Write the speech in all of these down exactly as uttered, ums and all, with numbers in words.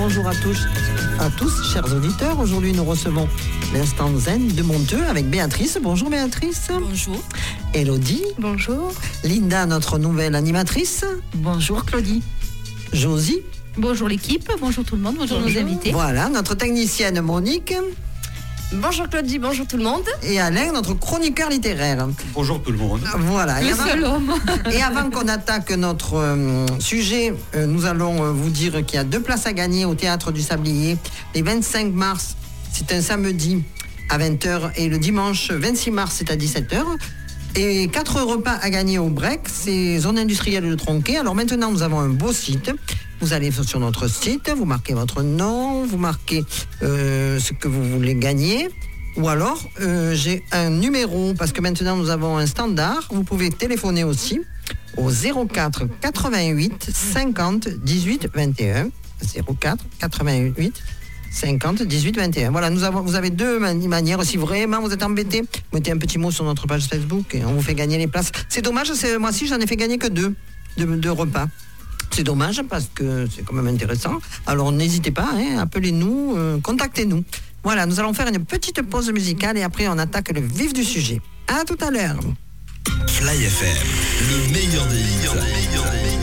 bonjour à tous, à tous, chers auditeurs. Aujourd'hui, nous recevons l'instant zen de Monteux avec Béatrice. Bonjour Béatrice. Bonjour. Élodie. Bonjour. Linda, notre nouvelle animatrice. Bonjour Claudie. Josie. Bonjour l'équipe, bonjour tout le monde, bonjour, bonjour. nos invités. Voilà, notre technicienne Monique. Bonjour Claudie, bonjour tout le monde. Et Alain, notre chroniqueur littéraire. Bonjour tout le monde. Voilà. Le seul homme. Et avant qu'on attaque notre euh, sujet, euh, nous allons euh, vous dire qu'il y a deux places à gagner au Théâtre du Sablier. Les vingt-cinq mars, c'est un samedi à vingt heures et le dimanche vingt-six mars, c'est à dix-sept heures. Et quatre repas à gagner au break, c'est zone industrielle de Tronquet. Alors maintenant, nous avons un beau site. Vous allez sur notre site, vous marquez votre nom, vous marquez euh, ce que vous voulez gagner. Ou alors, euh, j'ai un numéro, parce que maintenant nous avons un standard. Vous pouvez téléphoner aussi au zéro quatre quatre-vingt-huit cinquante dix-huit vingt et un. zéro quatre quatre-vingt-huit cinquante dix-huit vingt et un. Voilà, nous avons, vous avez deux manières. Si vraiment vous êtes embêté, mettez un petit mot sur notre page Facebook et on vous fait gagner les places. C'est dommage, c'est, moi aussi j'en ai fait gagner que deux, deux, deux repas. C'est dommage parce que c'est quand même intéressant. Alors n'hésitez pas, hein, appelez-nous, euh, contactez-nous. Voilà, nous allons faire une petite pause musicale et après on attaque le vif du sujet. À tout à l'heure. Fly F M, le meilleur des hits.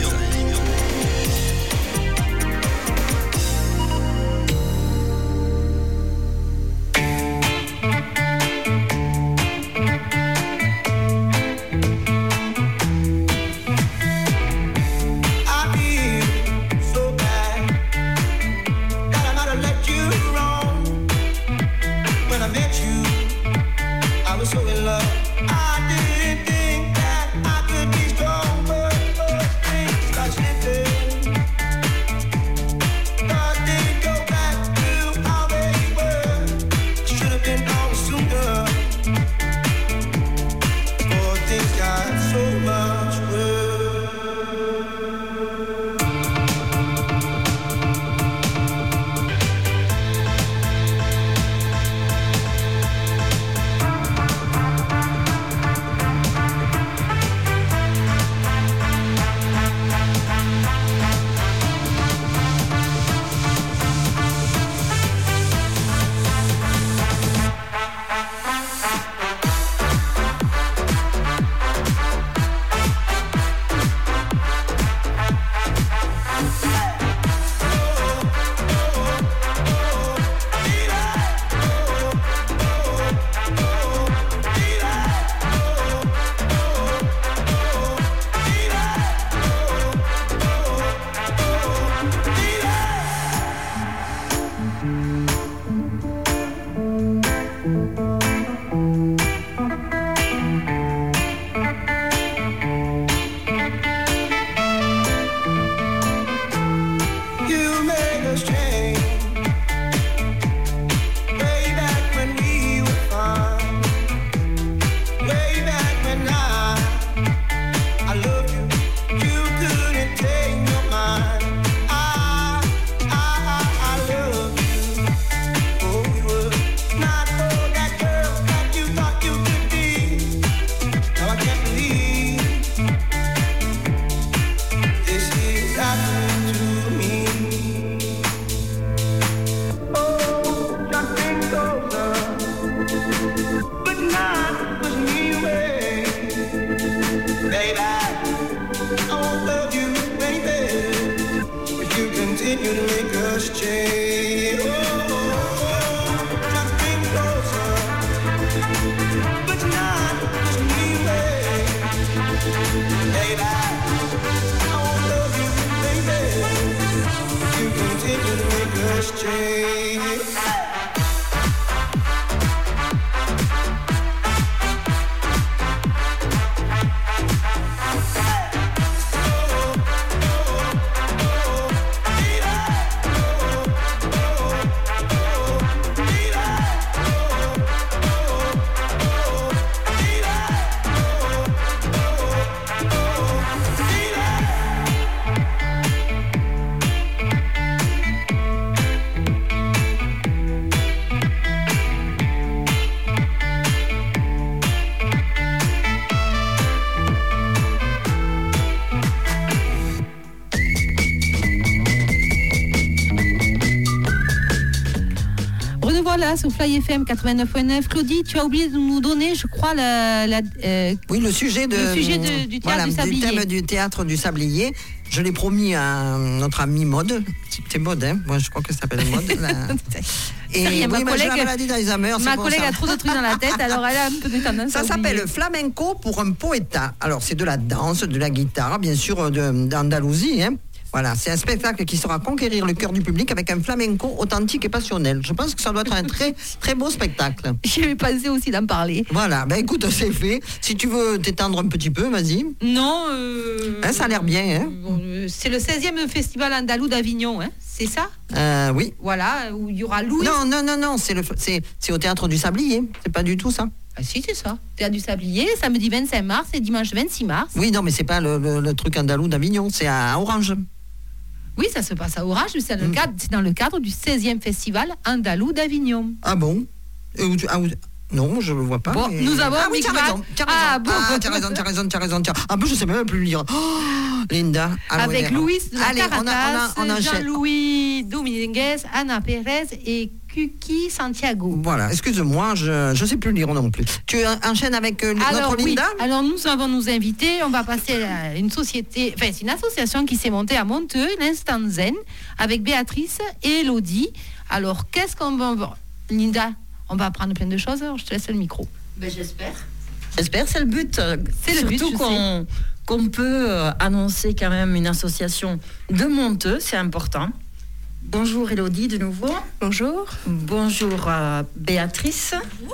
là, sur Fly F M quatre-vingt-neuf point neuf. Claudie, tu as oublié de nous donner, je crois, la, la, euh, Oui, le sujet, de, le sujet de- du théâtre voilà, du Sablier. thème du théâtre du Sablier. Je l'ai promis à notre amie Maude. C'est Maude, hein. Moi, je crois que ça s'appelle Maude. là. Et rien, ma oui, mais j'ai la collègue- maladie d'Alzheimer. c'est Ma pour collègue ça. a trop de trucs dans la tête, alors elle a un peu de tendance Ça à s'appelle oublier. Flamenco pour un poeta. Alors, c'est de la danse, de la guitare, bien sûr, de- d'Andalousie. Hein. Voilà, c'est un spectacle qui sera conquérir le cœur du public avec un flamenco authentique et passionnel. Je pense que ça doit être un très, très beau spectacle. J'avais pensé aussi d'en parler. Voilà, ben écoute, c'est fait. Si tu veux t'étendre un petit peu, vas-y. Non, euh, Hein, ça a l'air bien, hein. bon, euh, c'est le seizième festival andalou d'Avignon, hein, c'est ça? Euh, oui. Voilà, où il y aura Louis. Non, non, non, non, c'est, le, c'est, c'est au Théâtre du Sablier. C'est pas du tout ça. Ah si, c'est ça. Théâtre du Sablier, samedi vingt-cinq mars et dimanche vingt-six mars. Oui, non, mais c'est pas le, le- le truc andalou d'Avignon, c'est à Orange. Oui, ça se passe à Orange, mais c'est dans, le Mm. cadre, c'est dans le cadre du seizième festival andalou d'Avignon. Ah bon Euh, où tu- ah, où- Non, je le vois pas. Bon, mais- nous avons Ah oui, t'as Micmac. raison, t'as raison. Ah, bon. Ah, t'as raison, t'as raison, t'as raison. t'as- Ah bon, je sais même plus lire. Oh, Linda. alors, Avec Hélène. Louis de la Allez, on, a, on, a, Caratas, on enchaîne. Jean-Louis Dominguez, Anna Pérez et Kuki Santiago. Voilà, excuse-moi, je ne sais plus lire non plus. Tu enchaînes avec euh, Alors, notre oui. Linda. Alors nous avons nos invités, on va passer à une société, enfin c'est une association qui s'est montée à Monteux, l'Instant Zen, avec Béatrice et Elodie. Alors qu'est-ce qu'on va... Linda, on va apprendre plein de choses, alors je te laisse le micro. Ben, j'espère. J'espère, c'est le but. C'est le but, Surtout je qu'on, qu'on peut euh, annoncer quand même une association de Monteux, c'est important. Bonjour Elodie de nouveau. Bonjour. Bonjour euh, Béatrice.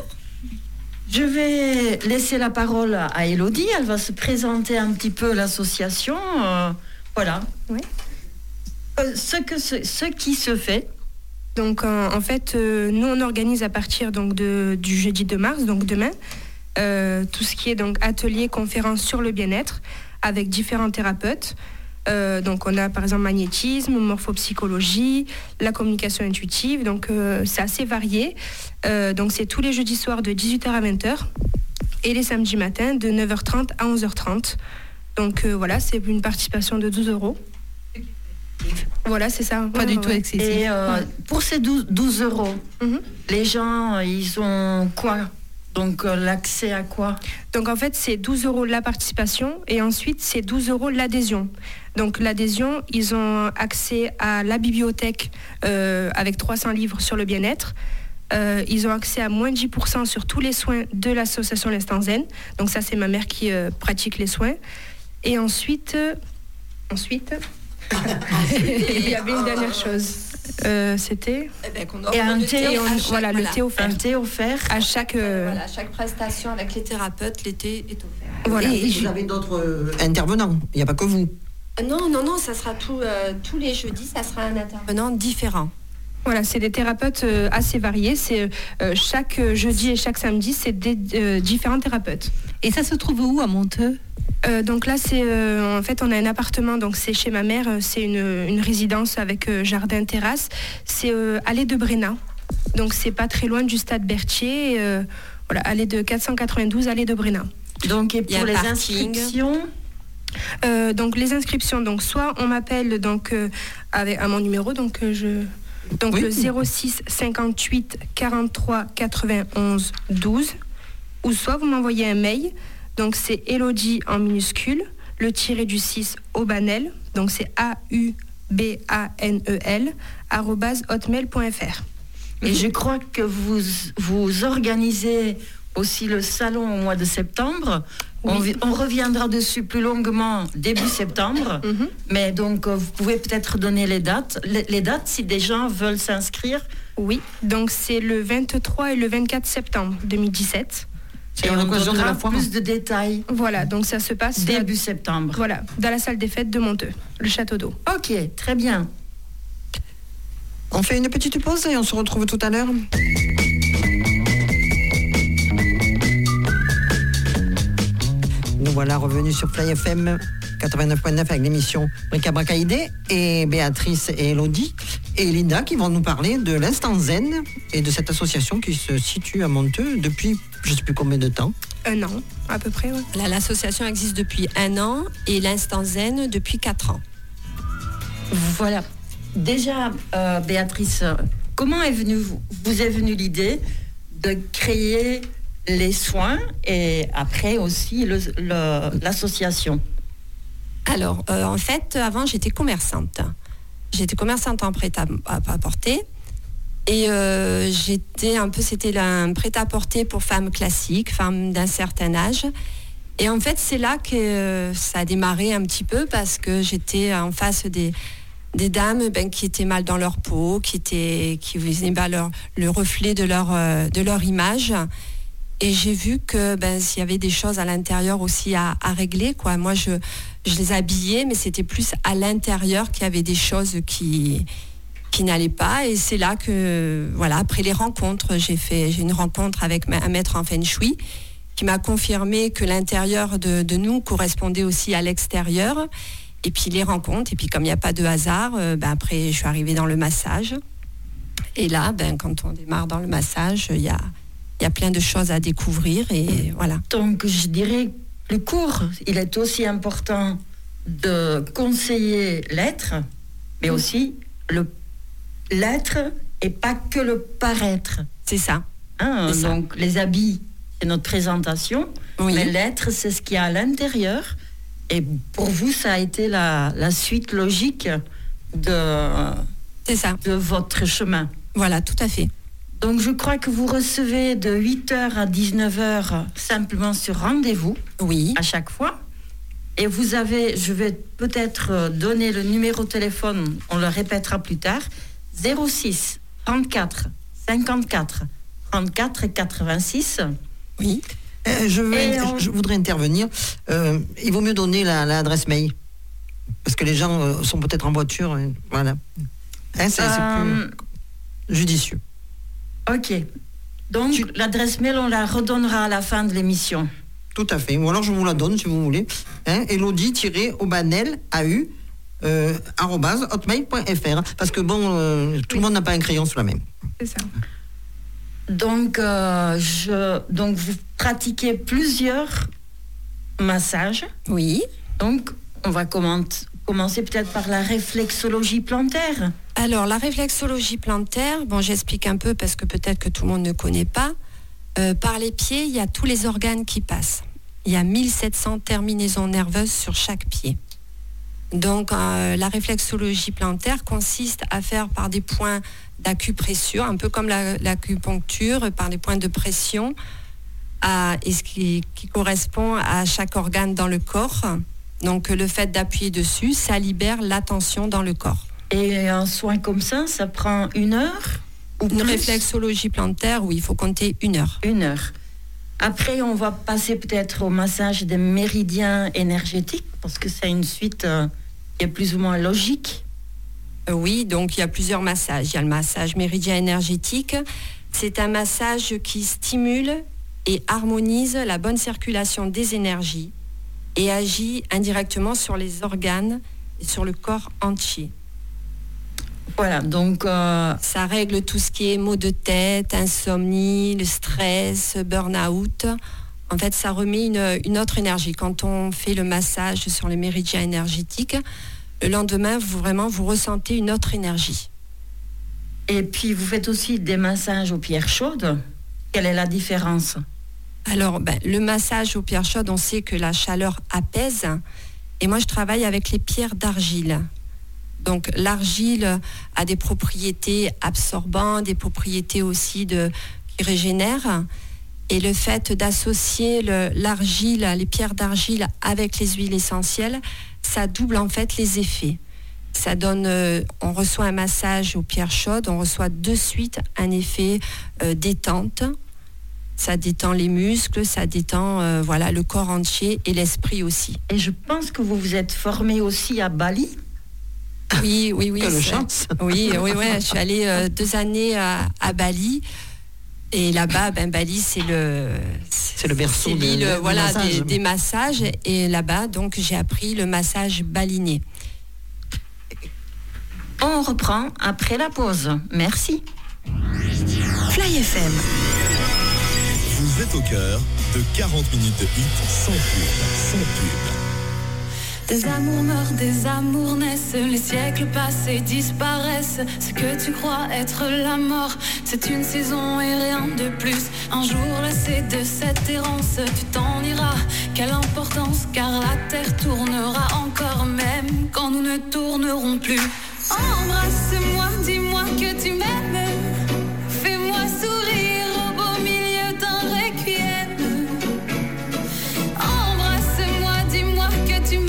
Je vais laisser la parole à Elodie. Elle va se présenter un petit peu l'association. euh, voilà. Oui. Euh, ce, que ce, ce qui se fait. Donc en, en fait, euh, nous on organise à partir donc de, du jeudi deux mars, donc demain, euh, tout ce qui est donc atelier, conférence sur le bien-être avec différents thérapeutes. Euh, donc on a par exemple magnétisme, morphopsychologie, la communication intuitive. Donc euh, c'est assez varié. Euh, donc c'est tous les jeudis soirs de dix-huit heures à vingt heures et les samedis matins de neuf heures trente à onze heures trente. Donc euh, voilà, c'est une participation de douze euros. Voilà, c'est ça. Pas Ouais, du ouais, tout ouais. excessif. Et euh, pour ces douze, douze euros, Mhm. les gens, ils ont quoi? Donc euh, l'accès à quoi? Donc en fait, c'est douze euros la participation et ensuite c'est douze euros l'adhésion. Donc l'adhésion, ils ont accès à la bibliothèque euh, avec trois cents livres sur le bien-être. Euh, ils ont accès à moins dix pour cent sur tous les soins de l'association L'Instant Zen. Donc ça, c'est ma mère qui euh, pratique les soins. Et ensuite, euh, ensuite, il y avait une dernière chose. Euh, c'était Et un thé, et on- à chaque- voilà, le thé offert un thé offert. à chaque. euh, Voilà, chaque prestation avec les thérapeutes, l'été est offert. voilà. Et vous avez d'autres euh, intervenants, il n'y a pas que vous. Non, non, non, ça sera tout, euh, tous les jeudis, ça sera un intervenant différent. Voilà, c'est des thérapeutes euh, assez variés. C'est euh, chaque jeudi et chaque samedi, c'est des euh, différents thérapeutes. Et ça se trouve où à Monteux? Euh, donc là, c'est euh, en fait, on a un appartement. Donc c'est chez ma mère. euh, C'est une, une résidence avec euh, jardin, terrasse. C'est euh, allée de Bréna. Donc c'est pas très loin du stade Berthier. et, euh, voilà, allée de quatre cent quatre-vingt-douze, allée de Bréna. Donc, et Il y a pour un les parking. inscriptions, Euh, donc les inscriptions. Donc soit on m'appelle donc euh, avec à mon numéro. Donc euh, je donc Oui. le zéro six cinquante-huit quarante-trois quatre-vingt-onze douze, ou soit vous m'envoyez un mail. Donc c'est Elodie en minuscule, le tiré du six au banel. Donc c'est A U B A N E L arobase hotmail point f r. et je crois que vous, vous organisez aussi le salon au mois de septembre. On, vi- on reviendra dessus plus longuement début septembre. Mhm. Mais donc, euh, vous pouvez peut-être donner les dates. Les, les dates, si des gens veulent s'inscrire. Oui, donc c'est le vingt-trois et le vingt-quatre septembre deux mille dix-sept. C'est Et à on l'occasion de donnera la foire. plus de détails Voilà, donc ça se passe à- début septembre. voilà, dans la salle des fêtes de Monteux, le château d'eau. Ok, très bien. On fait une petite pause et on se retrouve tout à l'heure. Nous voilà revenus sur Fly F M quatre-vingt-neuf point neuf avec l'émission Bricabracaïdé et Béatrice et Elodie et Linda qui vont nous parler de l'Instant Zen et de cette association qui se situe à Monteux depuis je ne sais plus combien de temps. Un an, à peu près, ouais. Là, l'association existe depuis un an et l'Instant Zen depuis quatre ans. Voilà. Déjà, euh, Béatrice, comment est venu, vous est venue l'idée de créer les soins et après aussi le, le, l'association? Alors, euh, en fait, avant, j'étais commerçante. J'étais commerçante en prêt-à-porter. Et euh, j'étais un peu, c'était un prêt-à-porter pour femmes classiques, femmes d'un certain âge. Et en fait, c'est là que euh, ça a démarré un petit peu parce que j'étais en face des, des dames ben, qui étaient mal dans leur peau, qui étaient, qui faisaient ben, leur, le reflet de leur, euh, de leur image. Et j'ai vu que ben, s'il y avait des choses à l'intérieur aussi à, à régler, quoi. Moi, je, je les habillais, mais c'était plus à l'intérieur qu'il y avait des choses qui, qui n'allaient pas. Et c'est là que, voilà, après les rencontres, j'ai fait j'ai une rencontre avec un maître en Feng Shui qui m'a confirmé que l'intérieur de, de nous correspondait aussi à l'extérieur. Et puis les rencontres, et puis comme il n'y a pas de hasard, euh, ben, après, je suis arrivée dans le massage. Et là, ben, quand on démarre dans le massage, il y a... Il y a plein de choses à découvrir et voilà. Donc, je dirais, le cours, il est aussi important de conseiller l'être, mais aussi le, l'être et pas que le paraître. C'est ça. Hein, c'est donc, ça. Les habits, c'est notre présentation, oui. Mais l'être, c'est ce qu'il y a à l'intérieur. Et pour vous, ça a été la, la suite logique de, c'est ça. de votre chemin. Voilà, tout à fait. Donc, je crois que vous recevez de huit heures à dix-neuf heures simplement sur rendez-vous. Oui. À chaque fois. Et vous avez, je vais peut-être donner le numéro de téléphone, on le répétera plus tard, zéro six trente-quatre cinquante-quatre trente-quatre quatre-vingt-six. Oui. Euh, je, vais, on... je voudrais intervenir. Euh, il vaut mieux donner la, l'adresse mail. Parce que les gens euh, sont peut-être en voiture. Hein, voilà. Hein, c'est, euh... c'est plus judicieux. Ok. Donc, tu... l'adresse mail, on la redonnera à la fin de l'émission. Tout à fait. Ou alors, je vous la donne, si vous voulez. Hein, Elodie-Aubanel, A U, euh, arobase, hotmail point f r. Parce que, bon, euh, tout oui. le monde n'a pas un crayon sous la main. C'est ça. Donc, euh, je... Donc, vous pratiquez plusieurs massages. Oui. Donc, on va commenter... Commencer peut-être par la réflexologie plantaire. Alors, la réflexologie plantaire, bon, j'explique un peu parce que peut-être que tout le monde ne connaît pas. Euh, par les pieds, il y a tous les organes qui passent. Il y a mille sept cents terminaisons nerveuses sur chaque pied. Donc, euh, la réflexologie plantaire consiste à faire par des points d'acupressure, un peu comme la, l'acupuncture, par des points de pression, à, et ce qui, qui correspond à chaque organe dans le corps. Donc, le fait d'appuyer dessus, ça libère la tension dans le corps. Et un soin comme ça, ça prend une heure ou Une plus? réflexologie plantaire, oui, il faut compter une heure. Une heure. Après, on va passer peut-être au massage des méridiens énergétiques, parce que c'est une suite euh, qui est plus ou moins logique. Euh, oui, donc il y a plusieurs massages. Il y a le massage méridien énergétique. C'est un massage qui stimule et harmonise la bonne circulation des énergies et agit indirectement sur les organes et sur le corps entier. Voilà, donc... Euh... Ça règle tout ce qui est maux de tête, insomnie, le stress, burn-out. En fait, ça remet une, une autre énergie. Quand on fait le massage sur les méridiens énergétiques, le lendemain, vous, vraiment, vous ressentez une autre énergie. Et puis, vous faites aussi des massages aux pierres chaudes. Quelle est la différence ? Alors, ben, le massage aux pierres chaudes, on sait que la chaleur apaise. Et moi, je travaille avec les pierres d'argile. Donc, l'argile a des propriétés absorbantes, des propriétés aussi de, qui régénèrent. Et le fait d'associer le, l'argile, les pierres d'argile avec les huiles essentielles, ça double en fait les effets. Ça donne, euh, on reçoit un massage aux pierres chaudes, on reçoit de suite un effet euh, détente. Ça détend les muscles, ça détend euh, voilà, le corps entier et l'esprit aussi. Et je pense que vous vous êtes formé aussi à Bali. Oui, oui, oui. Quelle chance. Oui, oui, oui. Je suis allée euh, deux années à, à Bali. Et là-bas, ben, Bali, c'est le... C'est le berceau c'est l'île, de, de, voilà, massages. Des, des massages. Et là-bas, donc, j'ai appris le massage balinais. On reprend après la pause. Merci. Fly F M. Vous êtes au cœur de quarante minutes de hits sans pub, sans pub. Des amours meurent, des amours naissent, les siècles passés disparaissent. Ce que tu crois être la mort, c'est une saison et rien de plus. Un jour lassé de cette errance, tu t'en iras. Quelle importance, car la terre tournera encore, même quand nous ne tournerons plus. Embrasse-moi, dis-moi que tu m'aimes. Fais-moi sourire au beau milieu d'un requiem. Embrasse-moi, dis-moi que tu m'aimes.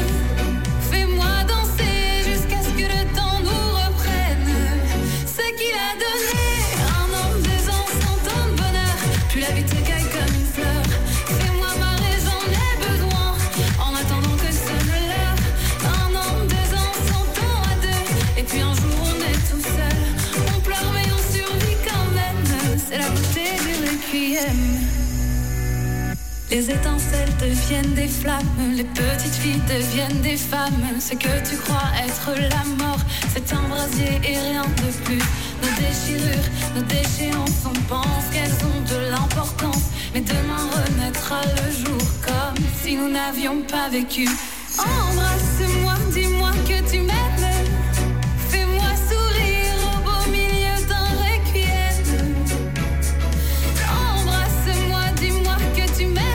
Les étincelles deviennent des flammes, les petites filles deviennent des femmes. Ce que tu crois être la mort, c'est un brasier et rien de plus. Nos déchirures, nos déchéances, on pense qu'elles ont de l'importance. Mais demain renaîtra le jour comme si nous n'avions pas vécu. Embrasse-moi, dis-moi que tu m'aimes. Fais-moi sourire au beau milieu d'un requiem. Embrasse-moi, dis-moi que tu m'aimes.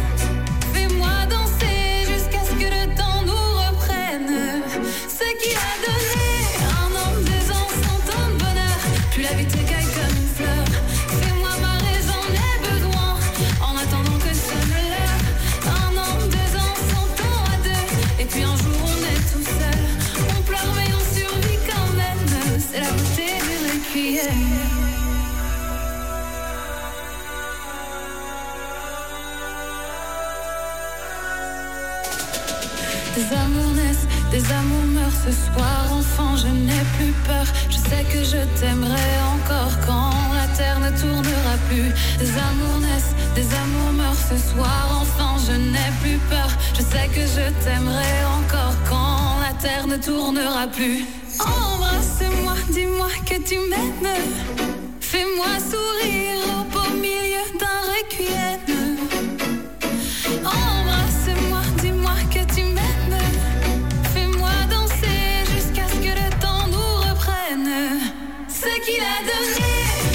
Des amours naissent, des amours meurent. Ce soir, enfant, je n'ai plus peur. Je sais que je t'aimerai encore quand la terre ne tournera plus. Des amours naissent, des amours meurent. Ce soir, enfant, je n'ai plus peur. Je sais que je t'aimerai encore quand la terre ne tournera plus. Embrasse-moi, dis-moi que tu m'aimes. Fais-moi sourire au beau milieu d'un requiem. Embrasse-moi, dis-moi que tu m'aimes. Fais-moi danser jusqu'à ce que le temps nous reprenne. Ce qu'il a donné,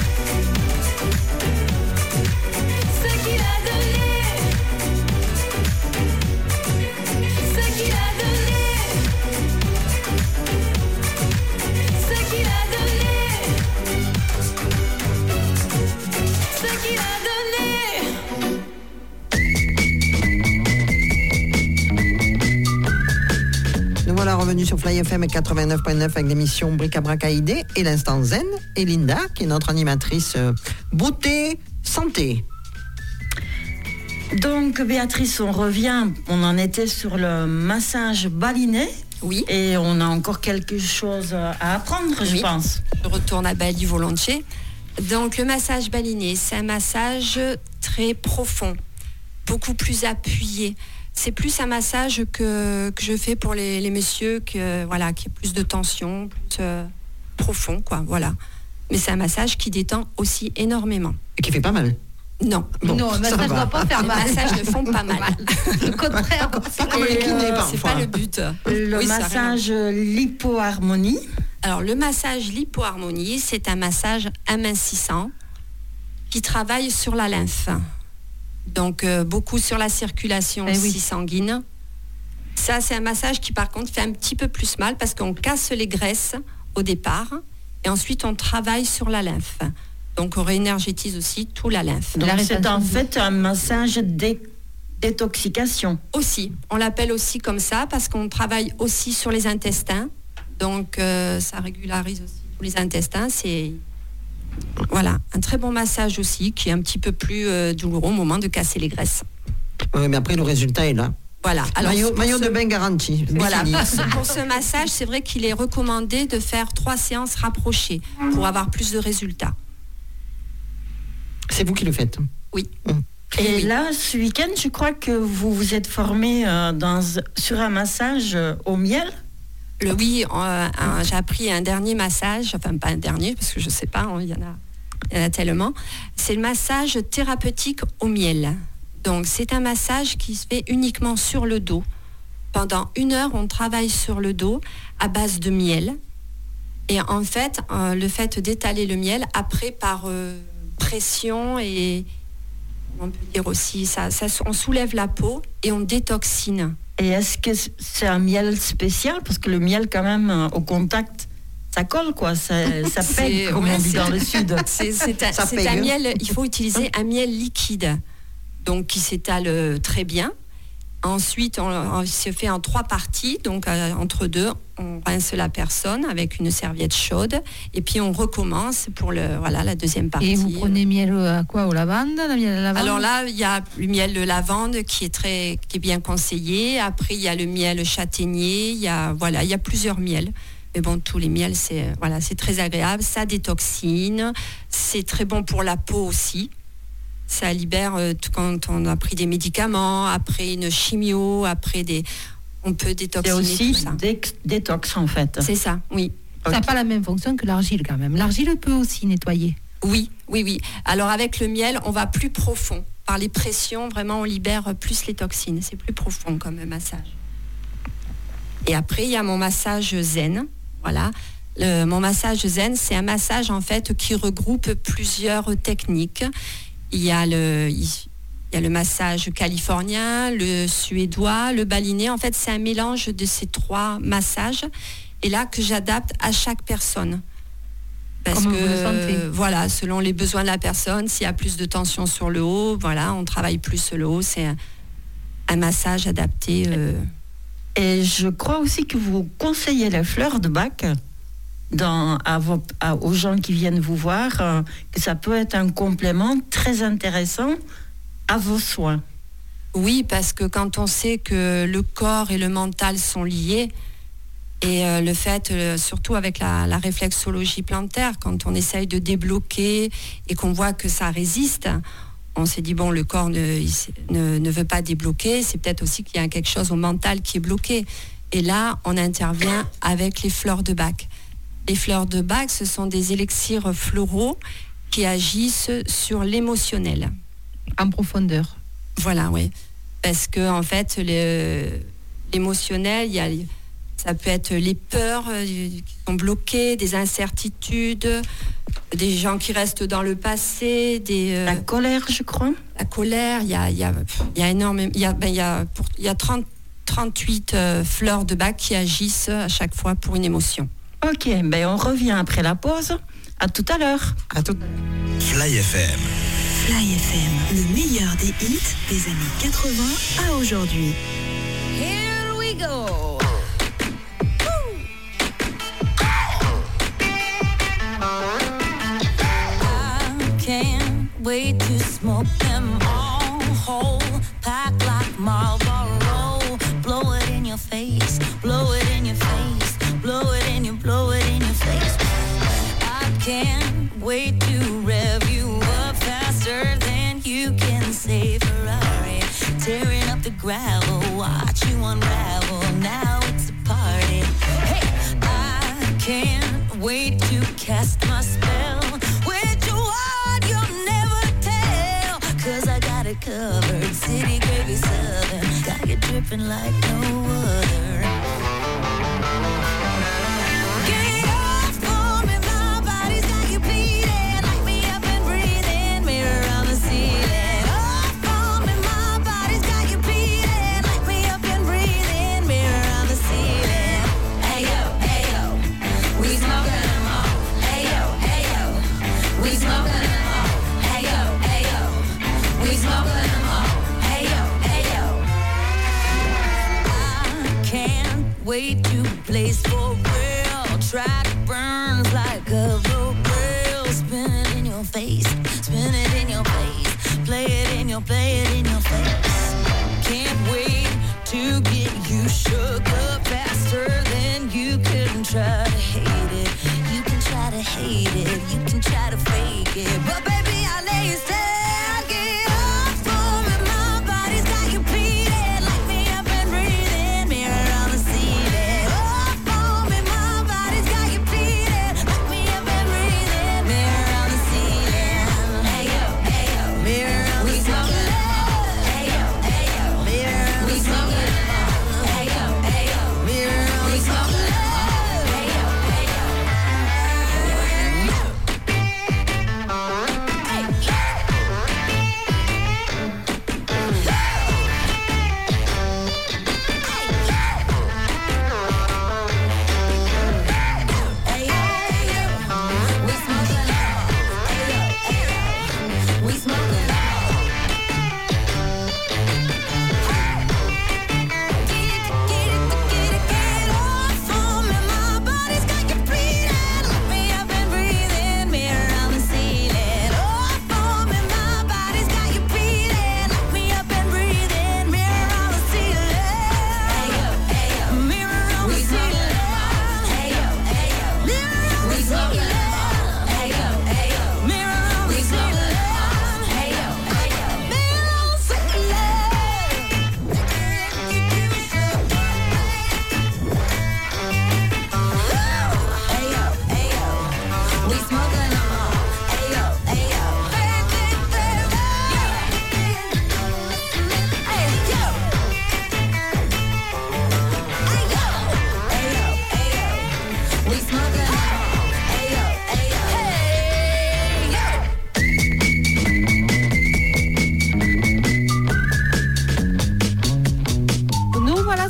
ce qu'il a donné, ce qu'il a donné, ce qu'il a donné, ce qu'il a donné. Nous voilà revenus sur Fly F M quatre-vingt-neuf point neuf avec l'émission Bric-à-Brac Aïdé et l'instant zen. Et Linda, qui est notre animatrice euh, beauté, santé. Donc Béatrice, on revient, on en était sur le massage baliné. Oui. Et on a encore quelque chose à apprendre, oui. Je pense. Je retourne à Bali volontiers. Donc le massage baliné, c'est un massage très profond, beaucoup plus appuyé. C'est plus un massage que, que je fais pour les, les messieurs, que, voilà, qui a plus de tension, plus euh, profond, quoi, voilà. Mais c'est un massage qui détend aussi énormément. Et qui fait pas mal. Non. Bon, non, le massage ne doit pas faire mal. Les massages ne font pas mal. Le contraire. Pas comme les kinés, euh, parfois. C'est pas le but. Le oui, massage lipo-harmonie. Alors, le massage lipo-harmonie, c'est un massage amincissant qui travaille sur la lymphe. Donc, euh, beaucoup sur la circulation eh aussi oui. sanguine. Ça, c'est un massage qui, par contre, fait un petit peu plus mal parce qu'on casse les graisses au départ et ensuite, on travaille sur la lymphe. Donc, on réénergétise aussi tout la lymphe. Donc, c'est en fait un massage dé- détoxication. Aussi. On l'appelle aussi comme ça parce qu'on travaille aussi sur les intestins. Donc, euh, ça régularise aussi tous les intestins. C'est... Voilà, un très bon massage aussi qui est un petit peu plus euh, douloureux au moment de casser les graisses. Oui, mais après le résultat est là. Voilà. Alors, maillot maillot ce... de bain garanti. Voilà. Pour ce, pour ce massage, c'est vrai qu'il est recommandé de faire trois séances rapprochées pour avoir plus de résultats. C'est vous qui le faites? Oui. Hum. Et oui. là, ce week-end, je crois que vous vous êtes formé euh, dans, sur un massage euh, au miel. Le, oui, euh, un, j'ai appris un dernier massage, enfin pas un dernier, parce que je ne sais pas, il y en a, il y en a tellement. C'est le massage thérapeutique au miel. Donc c'est un massage qui se fait uniquement sur le dos. Pendant une heure, on travaille sur le dos à base de miel. Et en fait, euh, le fait d'étaler le miel, après par euh, pression et on peut dire aussi, ça, ça, on soulève la peau et on détoxine. Et est-ce que c'est un miel spécial? Parce que le miel, quand même, au contact, ça colle, quoi. Ça, ça pègue, comme on dit dans le sud. C'est, c'est, un, c'est un miel, il faut utiliser un miel liquide, donc qui s'étale très bien. Ensuite, on, on se fait en trois parties, donc euh, entre deux, on rince la personne avec une serviette chaude, et puis on recommence pour le, voilà, la deuxième partie. Et vous prenez miel à quoi? Au lavande, le miel à lavande? Alors là, il y a le miel de lavande qui est très, qui est bien conseillé. Après, il y a le miel châtaignier. Il y a, voilà, il y a plusieurs miels. Mais bon, tous les miels, c'est, voilà, c'est très agréable. Ça détoxine. C'est très bon pour la peau aussi. Ça libère euh, quand on a pris des médicaments, après une chimio, après des... On peut détoxiner tout ça. C'est aussi dé- détox, en fait. C'est ça, oui. Ça n'a pas la même fonction que l'argile, quand même. L'argile peut aussi nettoyer. Oui, oui, oui. Alors, avec le miel, on va plus profond. Par les pressions, vraiment, on libère plus les toxines. C'est plus profond comme massage. Et après, il y a mon massage zen. Voilà. Le, mon massage zen, c'est un massage, en fait, qui regroupe plusieurs techniques. Il y a le, il y a le massage californien, le suédois, le balinais. En fait, c'est un mélange de ces trois massages. Et là, que j'adapte à chaque personne. Parce Comment que, vous le sentez? voilà, selon les besoins de la personne, s'il y a plus de tension sur le haut, voilà, on travaille plus le haut. C'est un, un massage adapté. Euh... Et je crois aussi que vous conseillez les fleurs de bac dans, à vos, à, aux gens qui viennent vous voir, euh, que ça peut être un complément très intéressant à vos soins. Oui, parce que quand on sait que le corps et le mental sont liés, et euh, le fait, euh, surtout avec la, la réflexologie plantaire, quand on essaye de débloquer et qu'on voit que ça résiste, on s'est dit, bon, le corps ne, ne, ne veut pas débloquer, c'est peut-être aussi qu'il y a quelque chose au mental qui est bloqué. Et là, on intervient avec les fleurs de bac. Les fleurs de bac, ce sont des élixirs floraux qui agissent sur l'émotionnel. En profondeur. Voilà, oui. Parce que, en fait, le, l'émotionnel, il y a, ça peut être les peurs qui sont bloquées, des incertitudes, des gens qui restent dans le passé, des... Euh, la colère, je crois. La colère, il y a, il y a, il y a énormément... Il y a, ben, il y a, pour, il y a trente, trente-huit euh, fleurs de bac qui agissent à chaque fois pour une émotion. Ok, ben on revient après la pause. À tout à l'heure. À tout. Fly F M. Fly F M, le meilleur des hits des années quatre-vingts à aujourd'hui. Here we go. I can't wait to smoke them all whole, pack like Marlboro, blow it in your face, blow it in your face, blow it in your, blow it in your face. I can't wait to rev you up faster than you can say Ferrari, tearing up the gravel, watch you unravel, now it's a party. Hey, I can't wait to cast my spell, with your heart you'll never tell, cause I got it covered, city gravy southern, got you dripping like no other. Wait to place for real. Track burns like a rope rail. Spin it in your face, spin it in your face. Play it in your, play it in your face. Can't wait to get you shook up faster than you can try to hate it. You can try to hate it, you can try to fake it, but baby I lay you still. Bleeding, mirror on the ceiling. Oh, for me, my body's got you bleeding.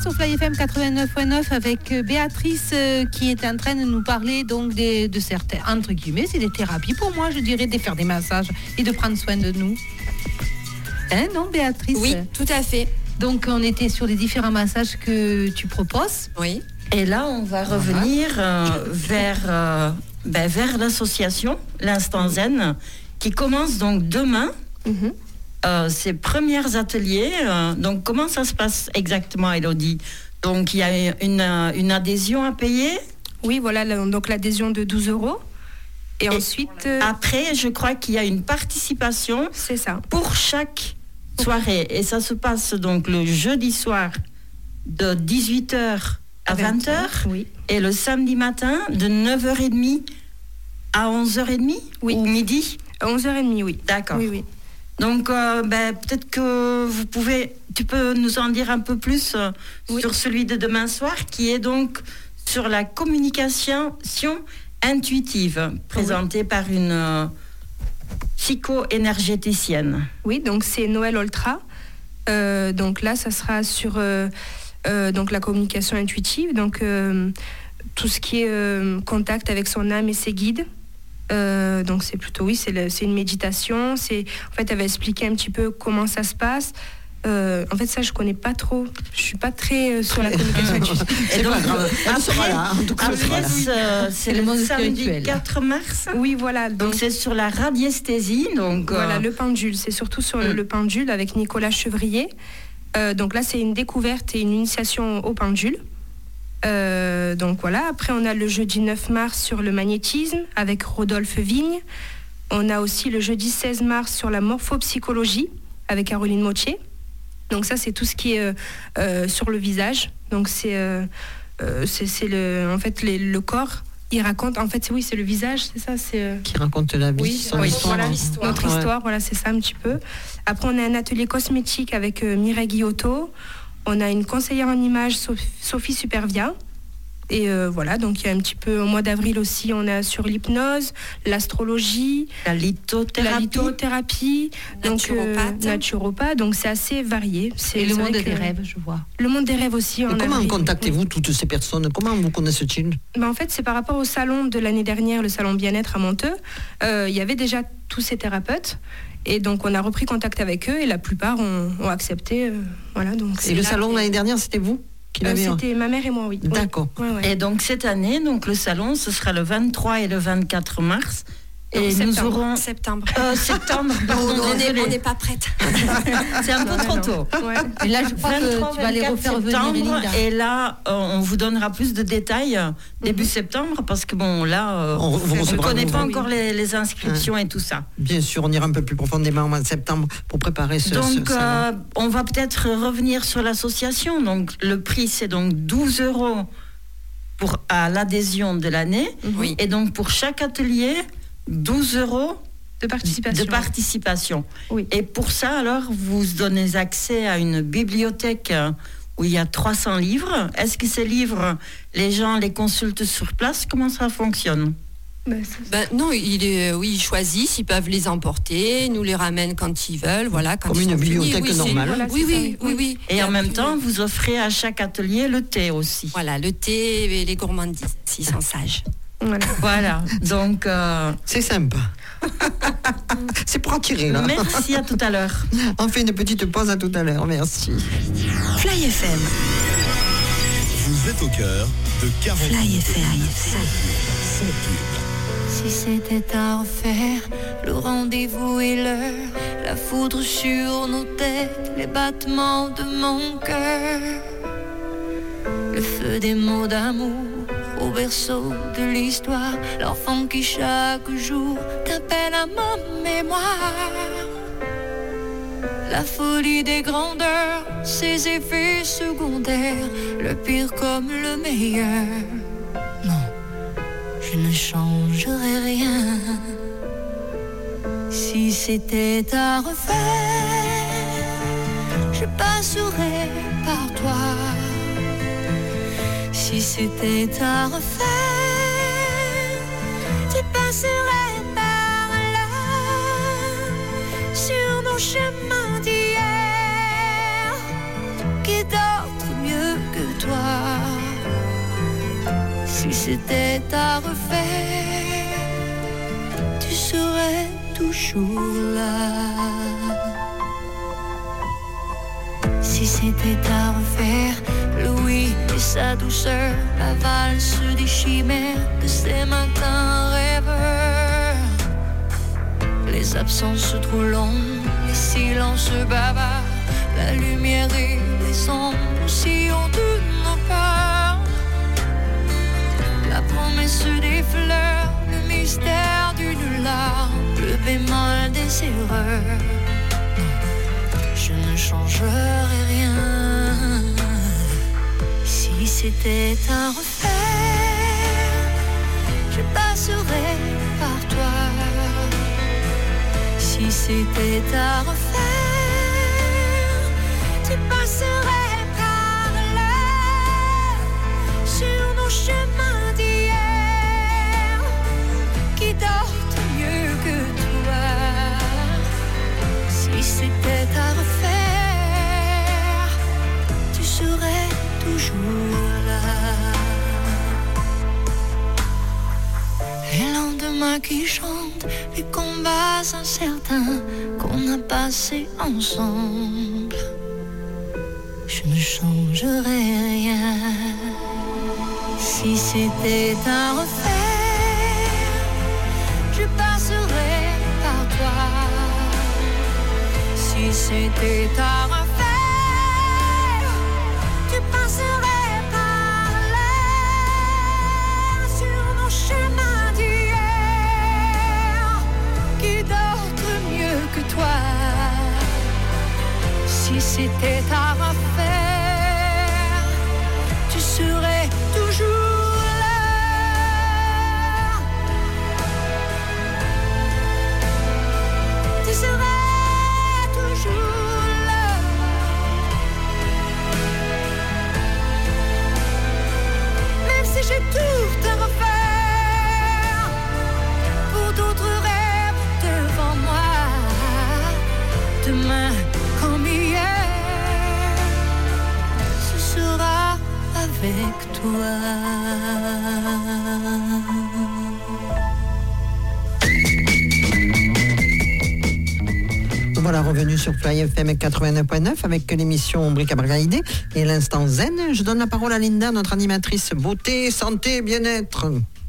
sur Fly F M quatre-vingt-neuf point neuf avec Béatrice euh, qui est en train de nous parler donc des, de certains, entre guillemets, c'est des thérapies pour moi, je dirais, de faire des massages et de prendre soin de nous. Hein, non, Béatrice? Oui, tout à fait. Donc, on était sur les différents massages que tu proposes. Oui. Et là, on va revenir euh, vers, euh, ben, vers l'association, l'Instant Zen, qui commence donc demain. Mhm. Euh, ses premiers ateliers. Euh, donc, comment ça se passe exactement, Élodie? Donc, il y a une, une adhésion à payer. Oui, voilà, la- donc l'adhésion de douze euros. Et, Et ensuite, euh, Après, je crois qu'il y a une participation c'est ça. pour chaque soirée. Et ça se passe donc le jeudi soir de dix-huit heures à vingt heures Oui. et le samedi matin de neuf heures trente à onze heures trente Oui. ou midi. À onze heures trente, oui. D'accord. Oui, oui. Donc, euh, ben, peut-être que vous pouvez, tu peux nous en dire un peu plus euh, Oui. sur celui de demain soir, qui est donc sur la communication intuitive, présentée par une euh, psycho-énergéticienne. Oui, donc c'est Noël Ultra. Euh, donc là, ça sera sur euh, euh, donc la communication intuitive, donc euh, tout ce qui est euh, contact avec son âme et ses guides. Euh, donc c'est plutôt, oui, c'est, le- c'est une méditation. C'est, en fait, elle va expliquer un petit peu comment ça se passe. Euh, en fait, ça, je connais pas trop. Je suis pas très euh, sur la communication intuitive. C'est pas grave. Elle sera là. En tout cas, elle sera Après, là. c'est, c'est le le, monde samedi spirituel. quatre mars. Oui, voilà. Donc, Donc, c'est sur la radiesthésie. Donc, voilà, euh, le pendule. C'est surtout sur le, Mm. le pendule avec Nicolas Chevrier. Euh, donc là, c'est une découverte et une initiation au pendule. Euh, donc voilà. Après, on a le jeudi neuf mars sur le magnétisme avec Rodolphe Vigne. On a aussi le jeudi seize mars sur la morphopsychologie avec Caroline Motier. Donc ça, c'est tout ce qui est euh, euh, sur le visage. Donc c'est, euh, euh, c'est, c'est le, en fait les- le corps. Il raconte. En fait, c'est- oui, c'est le visage. C'est ça. C'est euh, Qui raconte la vie, oui, son oui, histoire. voilà, l'histoire. notre Ouais. histoire, voilà, c'est ça un petit peu. Après, on a un atelier cosmétique avec euh, Mireille Guillotot. On a une conseillère en images, Sophie, Sophie Supervia. Et euh, voilà, donc il y a un petit peu, au mois d'avril aussi, on a sur l'hypnose, l'astrologie, la la lithothérapie. lithothérapie, donc euh, Naturopathe. naturopathe. Donc c'est assez varié. C'est, Et le c'est monde vrai des que- rêves, je vois. Le monde des rêves aussi. Et en comment avril. contactez-vous toutes ces personnes? Comment vous connaissez-ils? Ben, en fait, c'est par rapport au salon de l'année dernière, le salon bien-être à Monteux. Euh, Il y avait déjà tous ces thérapeutes. Et donc, on a repris contact avec eux et la plupart ont, ont accepté. euh, voilà, donc Et le là salon que- l'année dernière, c'était vous qui Euh, l'avez? C'était ma mère et moi, oui. Oui. D'accord. Ouais, ouais. Et donc cette année, donc le salon, ce sera le vingt-trois et le vingt-quatre mars. Et Non, nous septembre. aurons Septembre. euh, septembre. pardon, on n'est désolée. pas prête. C'est un peu trop tôt. Ouais. Et là, je crois vingt-trois, que tu vas les vingt-quatre refaire venir, septembre, Linda. et là, euh, on vous donnera plus de détails euh, début septembre, parce que bon, là, euh, On- vous je ne recevrez connais vos- pas encore les, les inscriptions et tout ça. Bien sûr, on ira un peu plus profondément au mois de septembre pour préparer ce, ce Donc, salon. euh, on va peut-être revenir sur l'association. Donc, le prix, c'est donc douze euros pour, à l'adhésion de l'année. Oui. Et donc, pour chaque atelier, douze euros De participation. de participation. Oui. Et pour ça, alors, vous donnez accès à une bibliothèque euh, où il y a trois cents livres. Est-ce que ces livres, les gens les consultent sur place? Comment ça fonctionne? Ben, ça- Ben, non, il est, oui, ils choisissent, ils peuvent les emporter, ils nous les ramènent quand ils veulent, voilà. Quand Comme ils une sont finis. bibliothèque Oui, c'est- normale. Voilà, Oui, c'est ça, oui, oui, oui. Et en même puis, temps, vous offrez à chaque atelier le thé aussi. voilà, le thé et les gourmandises, s'ils sont sages. Voilà. Voilà. Donc, euh, C'est sympa. C'est pour attirer, là. merci, à tout à l'heure. On fait une petite pause, à tout à l'heure. Merci. Fly F M. Vous êtes au cœur de quarante Fly F M. sans pub. Si c'était à refaire, le rendez-vous et l'heure, la foudre sur nos têtes, les battements de mon cœur, le feu des mots d'amour au berceau de l'histoire, l'enfant qui chaque jour t'appelle à ma mémoire, la folie des grandeurs, ses effets secondaires, le pire comme le meilleur. Non, je ne changerai rien. Si c'était à refaire, je passerais par toi. Si c'était à refaire, tu passerais par là. Sur nos chemins d'hier, qui d'autre mieux que c'était à refaire, tu serais toujours là. Si c'était à refaire, Louis et sa douceur, la valse des chimères de ces matins rêveurs. Les absences trop longues, les silences bavards, la lumière et les ombres sillons de nos peurs. La promesse des fleurs, le mystère d'une larme, le bémol des erreurs. Je ne changerai rien. Si c'était à refaire, je passerais par toi. Si c'était à refaire, tu passerais par là. Sur nos chemins d'hier, qui dorment mieux que toi. Si c'était à refaire, tu serais toujours là. Les lendemains qui chantent, les combats incertains qu'on a passés ensemble. Je ne changerai rien. Si c'était à refaire, je passerais par toi. Si c'était à refaire, tu passerais par là. Sur nos chemins d'hier, qui d'autre mieux que toi. Si c'était à refaire, tu serais toujours là. Tu serais toujours là. Même si j'ai tout à refaire, pour d'autres rêves devant moi. Demain comme hier, ce sera avec toi. Voilà, revenu sur Fly F M quatre-vingt-neuf point neuf avec l'émission Bric à Brac et l'instant zen. Je donne la parole à Linda, notre animatrice beauté, santé, bien-être.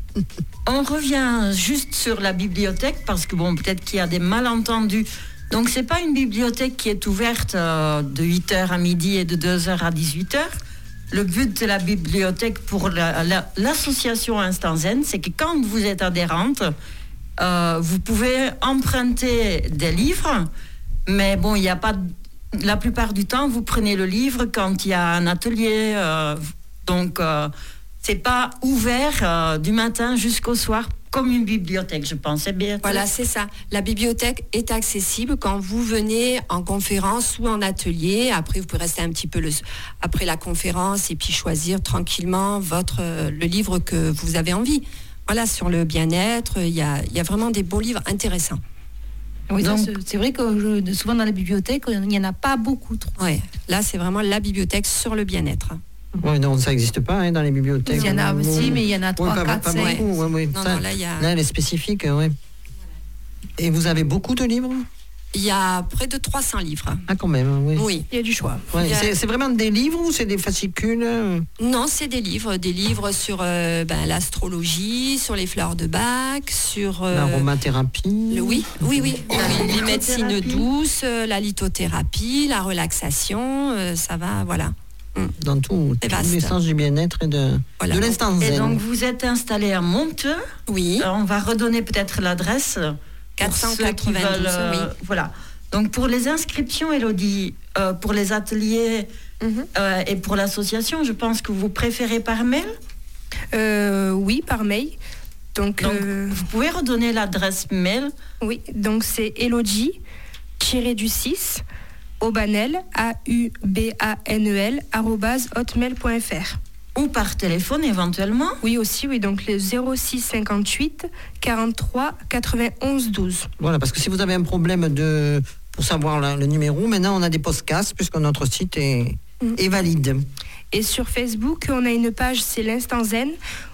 On revient juste sur la bibliothèque parce que bon, peut-être qu'il y a des malentendus. Donc c'est pas une bibliothèque qui est ouverte euh, de huit heures à midi et de deux heures à dix-huit heures. Le but de la bibliothèque pour la, la, l'association Instant Zen, c'est que quand vous êtes adhérente, euh, vous pouvez emprunter des livres, mais bon, il n'y a pas... La plupart du temps, vous prenez le livre quand il y a un atelier, euh, donc euh, c'est pas ouvert euh, du matin jusqu'au soir comme une bibliothèque, je pense. C'est bien. Voilà, c'est ça. La bibliothèque est accessible quand vous venez en conférence ou en atelier. Après, vous pouvez rester un petit peu le, après la conférence et puis choisir tranquillement votre, le livre que vous avez envie. Voilà, sur le bien-être, il y a, il y a vraiment des beaux livres intéressants. Oui, Donc, ça, c'est, c'est vrai que je, souvent dans la bibliothèque, il n'y en a pas beaucoup trop. Ouais, là, c'est vraiment la bibliothèque sur le bien-être. Oui, non, ça n'existe pas hein, dans les bibliothèques. Il y en a aussi, mais il y en a trois, quatre, cinq. Ouais, ouais. Non, ça, non, là, il y a... là, elle est spécifique, oui. Et vous avez beaucoup de livres ? Il y a près de trois cents livres. Ah, quand même, oui. Oui. Il y a du choix. Ouais, a... c'est, c'est vraiment des livres ou c'est des fascicules ? Non, c'est des livres. Des livres sur euh, ben, l'astrologie, sur les fleurs de Bach, sur... Euh, l'aromathérapie. Le, oui, oui, oui. oui. Les médecines douces, euh, la lithothérapie, la relaxation, euh, ça va, voilà. Dans tout, tous les sens du bien-être et de, voilà. de l'instant zen. Et donc, vous êtes installé à Monteux. Oui. Alors, on va redonner peut-être l'adresse. quatre cent quatre-vingt-douze, veulent, euh, oui. Voilà. Donc, pour les inscriptions, Élodie, euh, pour les ateliers mm-hmm. euh, et pour l'association, je pense que vous préférez par mail ? euh, Oui, par mail. Donc, donc euh... vous pouvez redonner l'adresse mail ? Oui, donc c'est Elodie, tiré du six, Aubanel, A U B A N E L, arobase hotmail point f r. Ou par téléphone éventuellement ? Oui, aussi, oui. Donc le zéro six cinquante-huit quarante-trois quatre-vingt-onze douze. Voilà, parce que si vous avez un problème de, pour savoir la, le numéro, maintenant on a des podcasts puisque notre site est, mmh. est valide. Et sur Facebook, on a une page, c'est l'Instant Zen,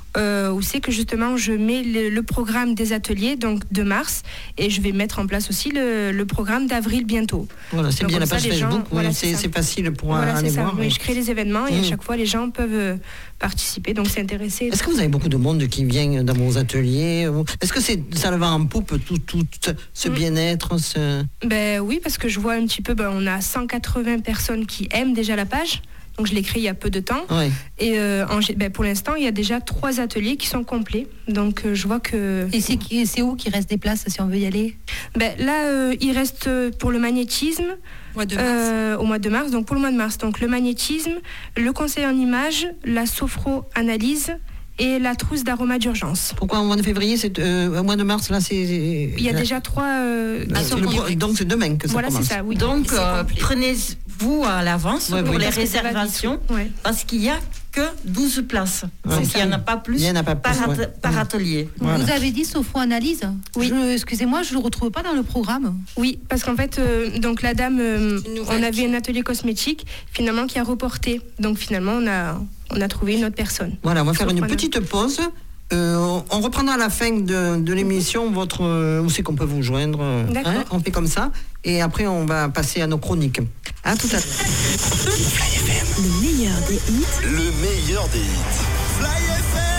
euh, où c'est que justement je mets le, le programme des ateliers donc de mars et je vais mettre en place aussi le, le programme d'avril bientôt. Voilà, c'est donc, bien la page ça, Facebook, gens, oui, voilà, c'est, c'est, c'est facile pour voilà, aller c'est voir. Oui, Et... je crée les événements et mmh. à chaque fois les gens peuvent euh, participer, donc s'intéresser. Est-ce que vous avez beaucoup de monde qui vient dans vos ateliers? Est-ce que c'est, ça le va en poupe tout, tout ce mmh. bien-être ce... Ben oui, parce que je vois un petit peu, ben, on a cent quatre-vingts personnes qui aiment déjà la page. Donc je l'ai créé il y a peu de temps. Oui. Et euh, en, ben, pour l'instant, il y a déjà trois ateliers qui sont complets. Donc euh, je vois que... Et c'est, c'est où qu'il reste des places si on veut y aller? ben, Là, euh, il reste pour le magnétisme Mois de mars. euh, au mois de mars. Donc pour le mois de mars, donc le magnétisme, le conseil en images, la sophro-analyse et la trousse d'aroma d'urgence. Pourquoi au mois de février, c'est euh, au mois de mars, là, c'est... Il y a là, déjà trois... Euh, ah, qui c'est sont le, complets. donc c'est demain que ça Voilà, commence. c'est ça, oui. Donc, euh, prenez-vous à l'avance Ouais, pour oui. les Parce que c'est pas du réservations, tout, ouais. parce qu'il n'y a que douze places. Ouais. Donc, il n'y en a pas plus, Il y en a pas plus, par, ouais. at- par atelier. Voilà. Vous avez dit sophro-analyse? Oui. Je- excusez-moi, je ne le retrouve pas dans le programme. Oui, parce qu'en fait, euh, donc la dame, euh, Une nouvelle on avait un atelier cosmétique, finalement, qui a reporté. Donc finalement, on a, on a trouvé une autre personne. Voilà, on va faire une Sophro-analyse. petite pause. Euh, on- on reprendra à la fin de, de l'émission votre euh, où c'est qu'on peut vous joindre. euh, D'accord. hein, on fait comme ça. Et après, on va passer à nos chroniques. À tout à l'heure. Fly F M, Le meilleur des hits le meilleur des hits. Fly F M.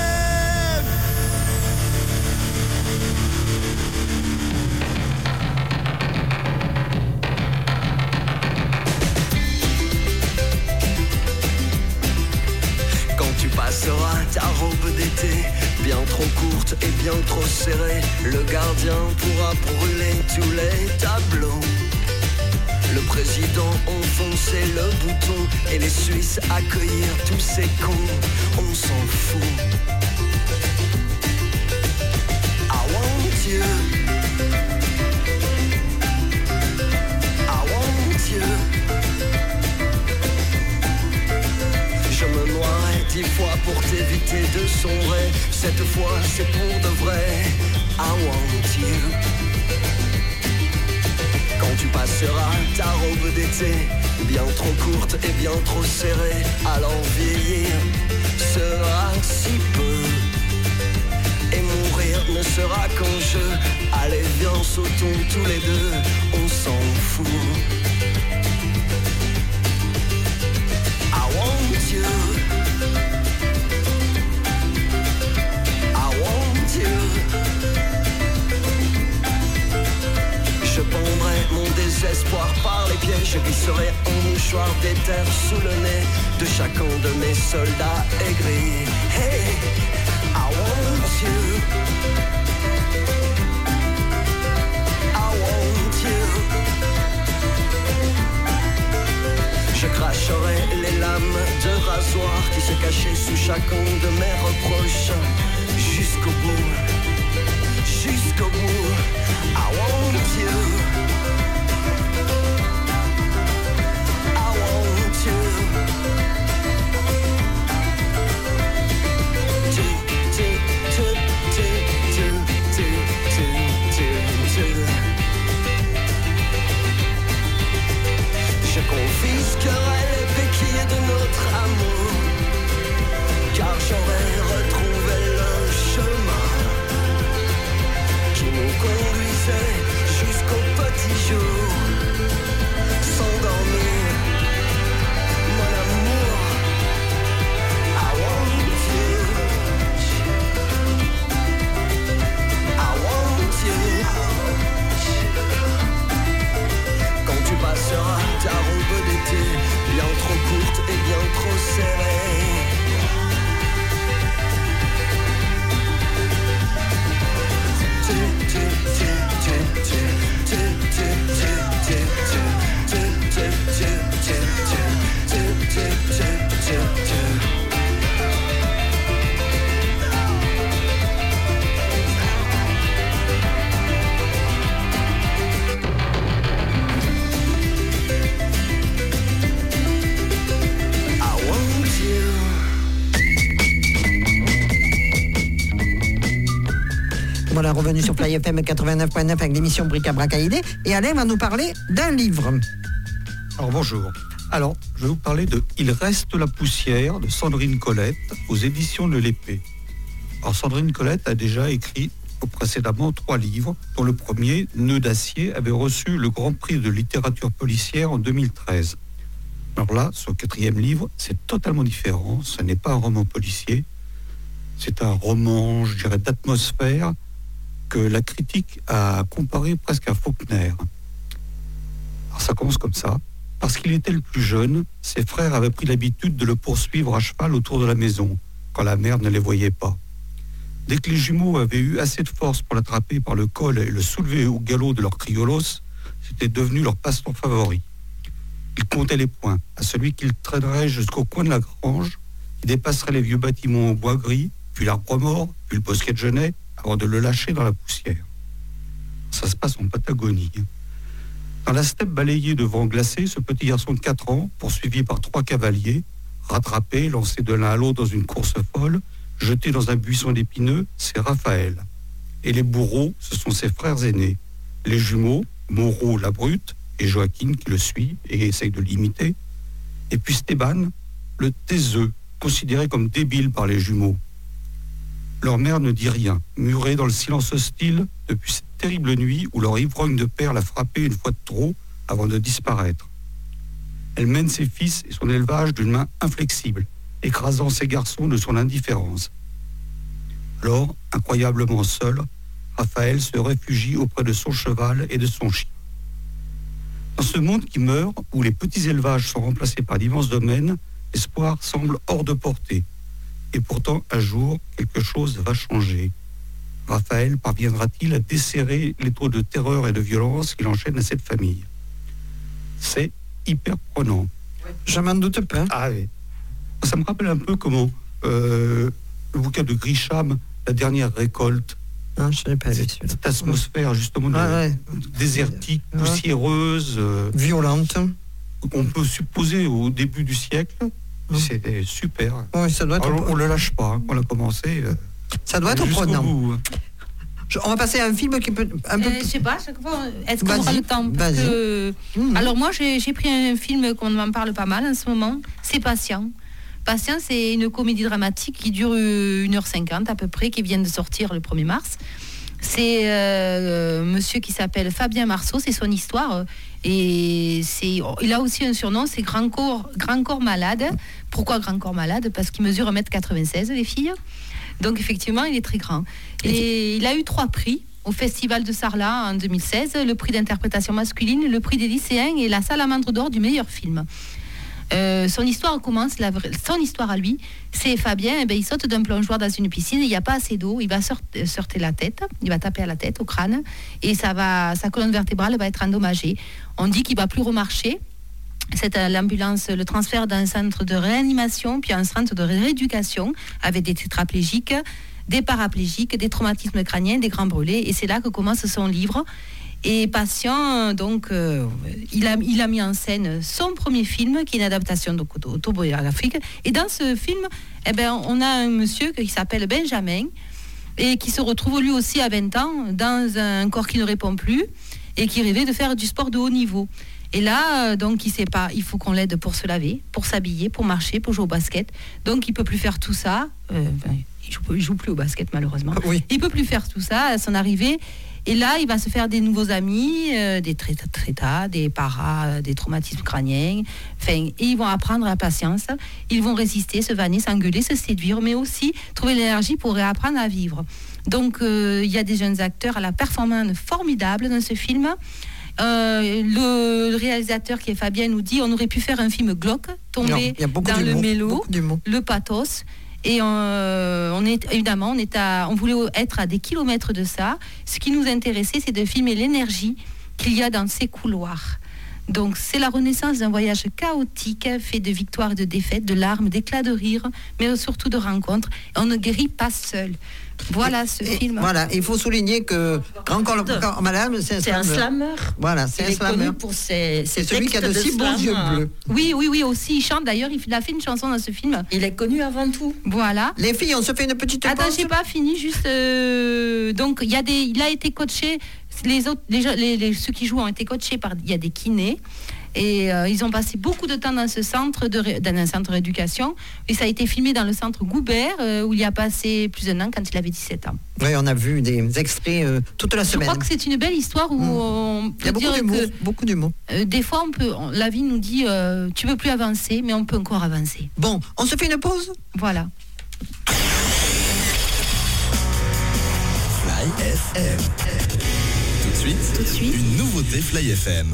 Quand tu passeras ta robe d'été, bien trop courte et bien trop serrée, le gardien pourra brûler tous les tableaux. Le président enfoncer le bouton et les Suisses accueillir tous ces cons, on s'en fout. I want you. I want you. Je me noierai dix fois pour t'éviter de sombrer. Cette fois c'est pour de vrai. I want you. Quand tu passeras ta robe d'été, bien trop courte et bien trop serrée, alors vieillir sera si peu. Et mourir ne sera qu'un jeu. Allez viens sautons tous les deux, on s'en fout. I want you. I want you. Je pondrai mon désespoir par les pieds. Je glisserai un mouchoir d'éther sous le nez de chacun de mes soldats aigris. Hey, I want you. I want you. Je cracherai les lames de rasoir qui se cachaient sous chacun de mes reproches. Jusqu'au bout, jusqu'au bout. I want you. I want you. Do, do, do, do, do, do, do, do, do. Je confisquerai les béquilles de notre amour, car j'aurai retrouvé le chemin qui nous conduisait jusqu'au petit jour. S'endormir, mon amour. I want you. I want you. Quand tu passeras ta robe d'été, bien trop courte et bien trop serrée, Voilà, revenu sur Fly F M quatre-vingt-neuf point neuf avec l'émission Brica Bracaïdé. Et Alain va nous parler d'un livre. Alors bonjour. Alors, je vais vous parler de Il reste la poussière de Sandrine Colette aux éditions de l'Épée. Alors Sandrine Colette a déjà écrit précédemment trois livres, dont le premier, Nœud d'acier, avait reçu le Grand Prix de littérature policière en deux mille treize. Alors là, son quatrième livre, c'est totalement différent. Ce n'est pas un roman policier, c'est un roman, je dirais, d'atmosphère que la critique a comparé presque à Faulkner. Alors ça commence comme ça. Parce qu'il était le plus jeune, ses frères avaient pris l'habitude de le poursuivre à cheval autour de la maison, quand la mère ne les voyait pas. Dès que les jumeaux avaient eu assez de force pour l'attraper par le col et le soulever au galop de leur triolos, c'était devenu leur passe-temps favori. Ils comptaient les points à celui qu'ils traîneraient jusqu'au coin de la grange, qui dépasserait les vieux bâtiments en bois gris, puis l'arbre mort, puis le bosquet de genêts, avant de le lâcher dans la poussière. Ça se passe en Patagonie. Dans la steppe balayée de vent glacé, ce petit garçon de quatre ans, poursuivi par trois cavaliers, rattrapé, lancé de l'un à l'autre dans une course folle, jeté dans un buisson d'épineux, c'est Raphaël. Et les bourreaux, ce sont ses frères aînés. Les jumeaux, Moreau la brute, et Joaquin qui le suit et essaye de l'imiter. Et puis Stéban, le taiseux, considéré comme débile par les jumeaux. Leur mère ne dit rien, murée dans le silence hostile depuis cette terrible nuit où leur ivrogne de père l'a frappé une fois de trop avant de disparaître. Elle mène ses fils et son élevage d'une main inflexible, écrasant ses garçons de son indifférence. Alors, incroyablement seul, Raphaël se réfugie auprès de son cheval et de son chien. Dans ce monde qui meurt, où les petits élevages sont remplacés par d'immenses domaines, l'espoir semble hors de portée. Et pourtant, un jour, quelque chose va changer. Raphaël parviendra-t-il à desserrer les taux de terreur et de violence qu'il enchaîne à cette famille? C'est hyper prenant. Je m'en doute pas. Ah oui. Ça me rappelle un peu comment euh, le bouquin de Grisham, La dernière récolte. Non, je ne l'ai pas lu. Cette atmosphère justement ah, de, ouais. désertique, poussiéreuse, euh, violente. On peut supposer au début du siècle. Mmh. C'était super. Oui, ça doit être. Alors, on ne le lâche pas. Hein, on a commencé. Euh, ça doit être prenant. Bout. Je, on va passer à un film qui peut un peu. Euh, je sais pas. Chaque fois, est-ce qu'on aura le temps parce que... mmh. Alors moi, j'ai, j'ai pris un film qu'on m'en parle pas mal en ce moment. C'est Patient. Patient, c'est une comédie dramatique qui dure une heure cinquante à peu près, qui vient de sortir le premier mars. C'est euh, monsieur qui s'appelle Fabien Marceau, c'est son histoire. Et c'est, il a aussi un surnom, c'est Grand Corps, Grand Corps Malade. Pourquoi Grand Corps Malade? Parce qu'il mesure un mètre quatre-vingt-seize, les filles. Donc effectivement, il est très grand. Et il a eu trois prix au Festival de Sarlat en deux mille seize, le prix d'interprétation masculine, le prix des lycéens et la Salamandre d'or du meilleur film. Euh, son histoire commence, la, son histoire à lui, c'est Fabien, eh ben, il saute d'un plongeoir dans une piscine, il n'y a pas assez d'eau, il va sortir la tête, il va taper à la tête, au crâne, et ça va, sa colonne vertébrale va être endommagée. On dit qu'il ne va plus remarcher. C'est l'ambulance le transfert d'un centre de réanimation, puis un centre de rééducation avec des tétraplégiques, des paraplégiques, des traumatismes crâniens, des grands brûlés, et c'est là que commence son livre. Et Patient, donc, euh, il, a, il a mis en scène son premier film, qui est une adaptation autobiographique. Et dans ce film, eh ben, on a un monsieur qui s'appelle Benjamin, et qui se retrouve lui aussi à vingt ans, dans un corps qui ne répond plus, et qui rêvait de faire du sport de haut niveau. Et là, donc, il sait pas, il faut qu'on l'aide pour se laver, pour s'habiller, pour marcher, pour jouer au basket. Donc, il peut plus faire tout ça. Euh, ben, il joue, il joue plus au basket, malheureusement. Oui. Il peut plus faire tout ça à son arrivée. Et là, il va se faire des nouveaux amis, euh, des traitas, des paras, des traumatismes crâniens. Enfin, et ils vont apprendre la patience. Ils vont résister, se vanner, s'engueuler, se séduire, mais aussi trouver l'énergie pour réapprendre à vivre. Donc, euh, il y a des jeunes acteurs à la performance formidable dans ce film. Euh, le réalisateur qui est Fabien nous dit on aurait pu faire un film glauque, tomber non, dans le mélo, le pathos. Et euh, on est évidemment, on est à, on voulait être à des kilomètres de ça. Ce qui nous intéressait, c'est de filmer l'énergie qu'il y a dans ces couloirs. Donc, c'est la renaissance d'un voyage chaotique, fait de victoires et de défaites, de larmes, d'éclats de rire, mais surtout de rencontres. Et on ne guérit pas seul. Voilà ce et, film. Voilà, il faut souligner que Grand Corps Malade, c'est un c'est un slammer. Voilà, c'est il un slammer. Connu pour ses, ses c'est celui qui a de, de si beaux yeux bleus. Oui, oui, oui, aussi. Il chante d'ailleurs, il a fait une chanson dans ce film. Il est connu avant tout. Voilà. Les filles, on se fait une petite pause. Attends, j'ai pas fini, juste. Euh, donc, il y a des, il a été coaché. Les autres, les, les, les, ceux qui jouent ont été coachés par. Il y a des kinés. Et euh, ils ont passé beaucoup de temps dans ce centre, de ré... dans un centre d'éducation. Et ça a été filmé dans le centre Goubert, euh, où il y a passé plus d'un an quand il avait dix-sept ans. Oui, on a vu des extraits euh, toute la Je semaine. crois que c'est une belle histoire où mmh. on peut il y a beaucoup dire d'humour, que beaucoup d'humour. Euh, des fois, on peut, on, la vie nous dit euh, tu peux plus avancer, mais on peut encore avancer. Bon, on se fait une pause ? Voilà. Fly F M. Tout de suite, Tout de suite, une nouveauté Fly F M.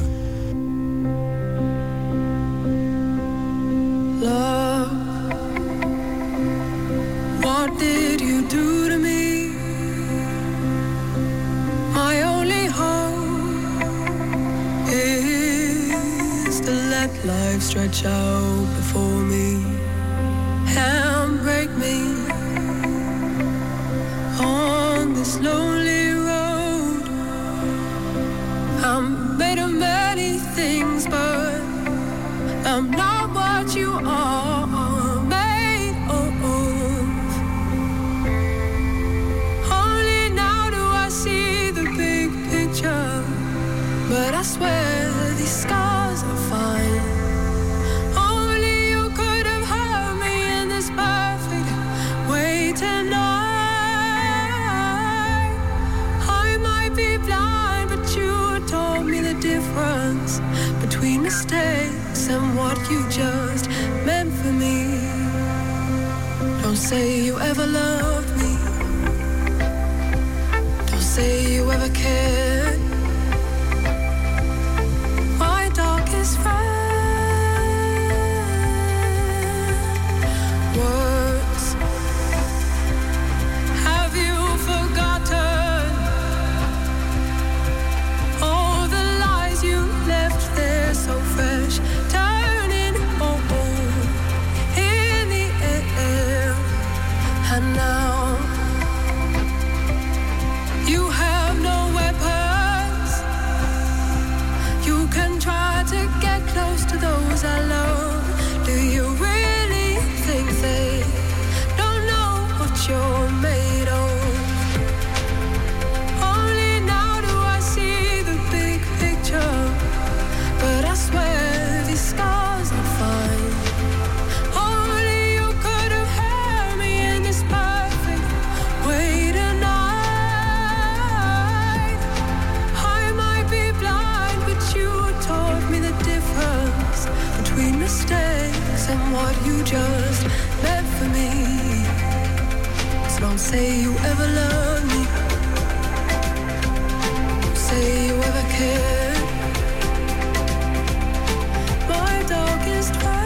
Love, what did you do to me? My only hope is to let life stretch out before me and break me on this lonely road. I'm made of many things, but I'm not what you are made of. Only now do I see the big picture, but I swear these scars are fine. Only you could have hurt me in this perfect way tonight. I might be blind, but you taught me the difference between mistakes and what you just meant for me. Don't say you ever loved me. Don't say you ever cared. My darkest friend. Words. Have you forgotten all the lies you left there so fresh? And now you have no weapons. You can try to get close to those I love. Do you really think they don't know what you're made of? Only now do I see the big picture, but I swear these scars are fine. Mistakes and what you just meant for me. So don't say you ever loved me. Don't say you ever cared. My darkest friend.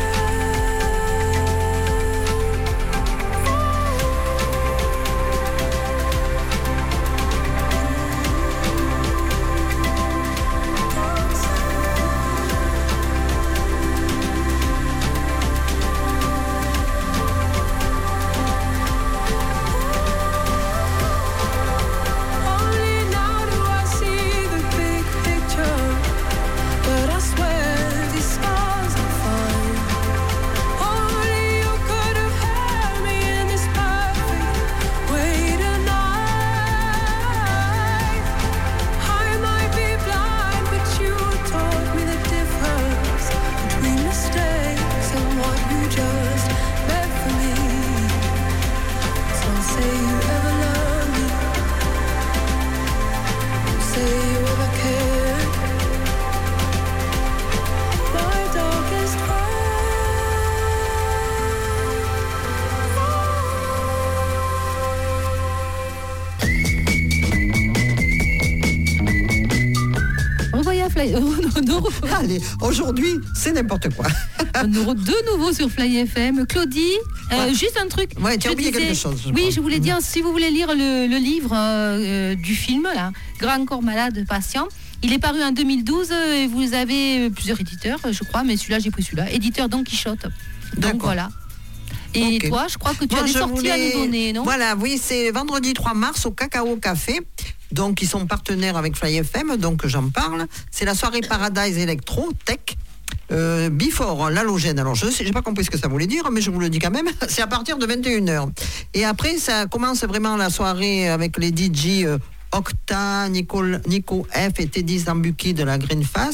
Allez, aujourd'hui, c'est n'importe quoi. De nouveau sur Fly F M. Claudie, euh, ouais. juste un truc. Ouais, tu as oublié disais, quelque chose. Je oui, crois. je voulais dire, si vous voulez lire le, le livre euh, du film, là, Grand corps malade, patient, il est paru en deux mille douze et vous avez plusieurs éditeurs, je crois, mais celui-là, j'ai pris celui-là. Éditeur Don Quichotte. Donc D'accord. voilà. Et okay. toi, je crois que tu Moi, as des sorties voulais... à nous donner, non? Voilà, oui, c'est vendredi trois mars au Cacao Café. Donc, ils sont partenaires avec Fly F M, donc j'en parle. C'est la soirée Paradise Electro Tech. Euh, before l'halogène. Alors, je sais, j'ai pas compris ce que ça voulait dire, mais je vous le dis quand même. C'est à partir de vingt et une heures. Et après, ça commence vraiment la soirée avec les D J euh, Octa, Nicole, Nico F et Teddy Zambuki de la Green Fast.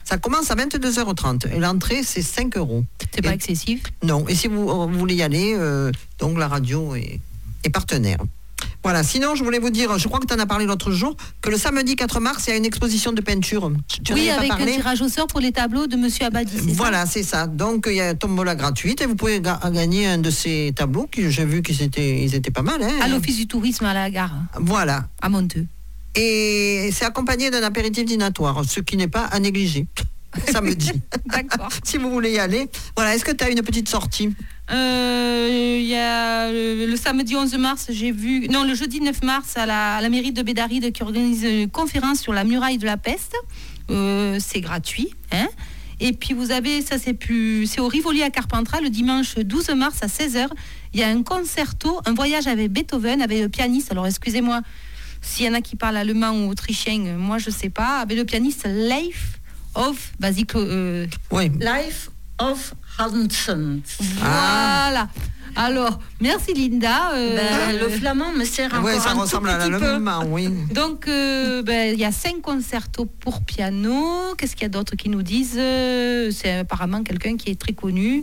Ça commence à vingt-deux heures trente et l'entrée, c'est cinq euros. C'est pas excessif? Non. Et si vous, euh, vous voulez y aller, euh, donc la radio est, est partenaire. Voilà, sinon je voulais vous dire, je crois que tu en as parlé l'autre jour, que le samedi quatre mars, il y a une exposition de peinture. Tu oui, en avais avec pas parlé un tirage au sort pour les tableaux de Monsieur Abadi, c'est Voilà, ça? c'est ça. Donc il y a une tombola gratuite et vous pouvez ga- gagner un de ces tableaux qui j'ai vu qu'ils étaient, ils étaient pas mal. Hein. À l'Office du tourisme à la gare. Voilà. À Monteux. Et c'est accompagné d'un apéritif dînatoire, ce qui n'est pas à négliger. Samedi. D'accord. Si vous voulez y aller. Voilà, est-ce que tu as une petite sortie? Euh, Il y a le, le samedi onze mars, j'ai vu, non, le jeudi neuf mars, à la, à la mairie de Bédaride, qui organise une conférence sur la muraille de la peste. Euh, c'est gratuit, hein. Et puis vous avez, ça c'est plus, c'est au Rivoli à Carpentras, le dimanche douze mars à seize heures. Il y a un concerto, un voyage avec Beethoven, avec le pianiste. Alors excusez-moi, s'il y en a qui parlent allemand ou autrichien, moi je sais pas. Avec le pianiste Leif of Basic. Euh, oui. Life of Hansen. Voilà. Alors, merci Linda. Euh, Ben, le flamand me sert encore Oui, ça un tout ressemble à petit peu. l'allemand, oui. Donc, euh, ben, il y a cinq concertos pour piano. Qu'est-ce qu'il y a d'autre qui nous disent? Euh, C'est apparemment quelqu'un qui est très connu.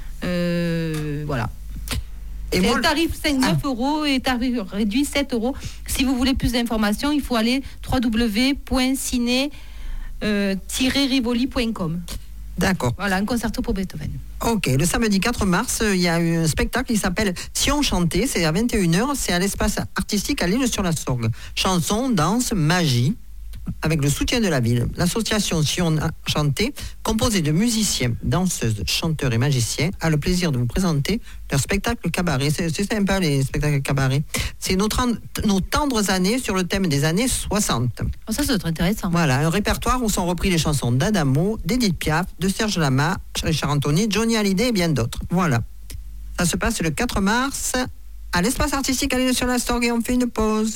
Euh, voilà. Et C'est moi, un le- tarif cinq, Ah. neuf euros et tarif réduit sept euros. Si vous voulez plus d'informations, il faut aller w w w point ciné tiret rivoli point com. D'accord. Voilà, un concerto pour Beethoven. Ok, le samedi quatre mars, euh, il y a eu un spectacle qui s'appelle Si on chantait, c'est à vingt et une heures, c'est à l'espace artistique à l'Île-sur-la-Sorgue. Chansons, danse, magie, avec le soutien de la ville. L'association Si on chantait, composée de musiciens, danseuses, chanteurs et magiciens, a le plaisir de vous présenter leur spectacle cabaret. C'est, c'est sympa les spectacles cabaret. C'est nos, trente, nos tendres années sur le thème des années soixante. Oh, ça, c'est très intéressant. Voilà, un répertoire où sont repris les chansons d'Adamo, d'Edith Piaf, de Serge Lama, Richard Anthony, Johnny Hallyday et bien d'autres. Voilà. Ça se passe le quatre mars à l'espace artistique à l'Île-sur-la-Sorgue et on fait une pause.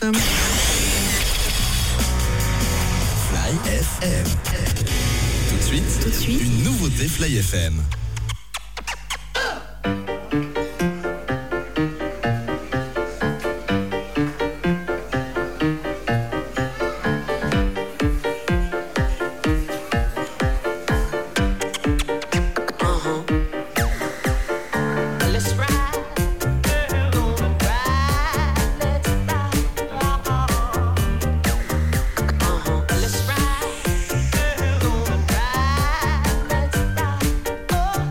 Fly F M. Tout de suite, Tout de suite. une nouveauté Fly F M. Let's ride, gonna ride, let's ride.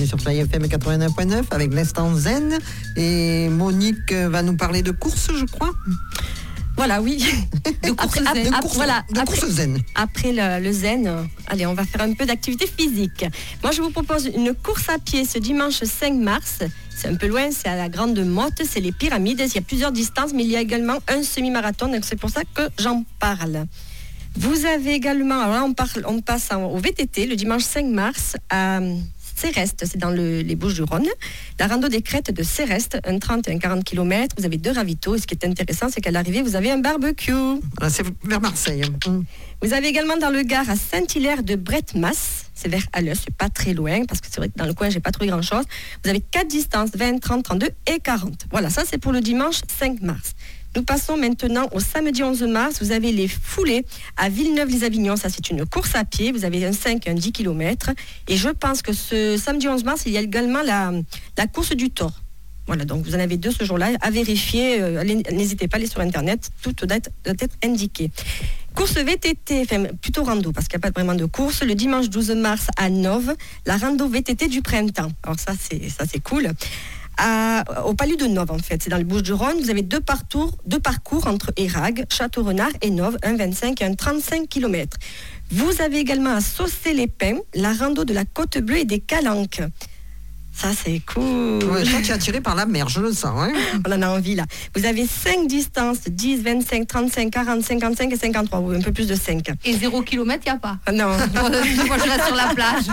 bienvenue sur Fly F M quatre-vingt-neuf point neuf avec l'instant zen. Et Monique va nous parler de course, je crois. Voilà, oui. De course après, zen. après, De course, voilà, de après, course zen. Après le, le zen, euh, allez, on va faire un peu d'activité physique. Moi, je vous propose une course à pied ce dimanche cinq mars. C'est un peu loin, c'est à la Grande Motte, c'est les Pyramides. Il y a plusieurs distances, mais il y a également un semi-marathon, donc c'est pour ça que j'en parle. Vous avez également, alors là, on, parle, on passe au V T T le dimanche cinq mars à Céreste, c'est dans le, les Bouches-du-Rhône. La rando des crêtes de Céreste, un trente et un quarante kilomètres. Vous avez deux ravitaux. Et ce qui est intéressant, c'est qu'à l'arrivée, vous avez un barbecue. Voilà, c'est vers Marseille. Mmh. Vous avez également dans le Gard à Saint-Hilaire de Bretmas. C'est vers Halleux, c'est pas très loin, parce que c'est vrai que dans le coin, j'ai pas trouvé grand-chose. Vous avez quatre distances, vingt, trente, trente-deux et quarante. Voilà, ça c'est pour le dimanche cinq mars. Nous passons maintenant au samedi onze mars. Vous avez les foulées à Villeneuve-les-Avignon. Ça, c'est une course à pied. Vous avez un cinq et un dix kilomètres. Et je pense que ce samedi onze mars, il y a également la, la course du Thor. Voilà, donc vous en avez deux ce jour-là. À vérifier, euh, allez, n'hésitez pas à aller sur Internet. Tout doit être, doit être indiqué. Course V T T, enfin plutôt rando, parce qu'il n'y a pas vraiment de course. Le dimanche douze mars à Nove, la rando V T T du printemps. Alors ça, c'est, ça, c'est cool. À, au Palus de Nove, en fait, c'est dans le Bouches-du-Rhône. Vous avez deux parcours, deux parcours entre Érag, Château-Renard et Nove, un vingt-cinq et un trente-cinq kilomètres. Vous avez également à Saucé-les-Pins la rando de la Côte Bleue et des Calanques. Ça, c'est cool. Ouais, je crois que tu es attiré par la mer, je le sens. Hein. On en a envie, là. Vous avez cinq distances, dix, vingt-cinq, trente-cinq, quarante, cinquante-cinq et cinquante-trois. Ou un peu plus de cinq. Et zéro kilomètre, il n'y a pas. Non. Moi, je reste sur la plage.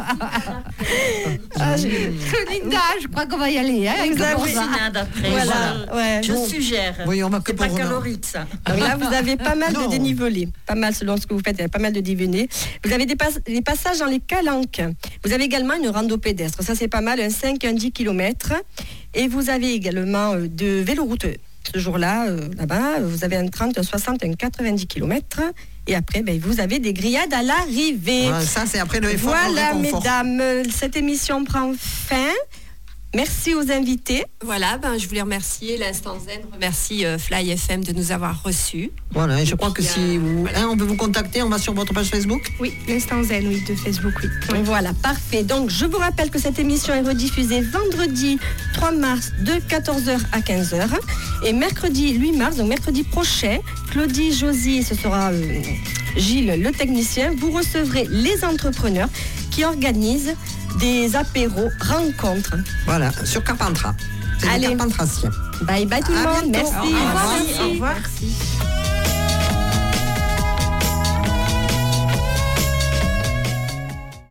ah, je... Linda, je crois qu'on va y aller. Hein, vous avez après. Voilà. Je, ouais. je bon. suggère. Oui, on va que c'est pas pour calorique, ça. Donc là, vous avez pas mal non. de dénivelé. Pas mal selon ce que vous faites, il y a pas mal de dénivelé. Vous avez des, pas- des passages dans les Calanques. Vous avez également une rando pédestre. Ça, c'est pas mal. Un cinq, un dix kilomètres. Et vous avez également euh, de véloroute. Ce jour-là, euh, là-bas, vous avez un trente, un soixante, un quatre-vingt-dix kilomètres. Et après, ben, vous avez des grillades à l'arrivée. Ouais, ça, c'est après le effort. Voilà, le mesdames, cette émission prend fin. Merci aux invités. Voilà, ben, je voulais remercier l'Instant Zen, remercie euh, Fly F M de nous avoir reçus. Voilà, et je et crois puis, que si euh, vous, voilà. hein, on peut vous contacter, on va sur votre page Facebook. Oui, l'Instant Zen, oui, de Facebook, oui. oui. Voilà, parfait. Donc, je vous rappelle que cette émission est rediffusée vendredi trois mars de quatorze heures à quinze heures et mercredi huit mars, donc mercredi prochain, Claudie, Josie, ce sera euh, Gilles, le technicien, vous recevrez les entrepreneurs qui organisent des apéros, rencontres. Voilà, sur Carpentras. C'est Allez. le Carpentracien. Bye bye tout le À monde. bientôt. Merci. Au revoir. Merci. Au revoir.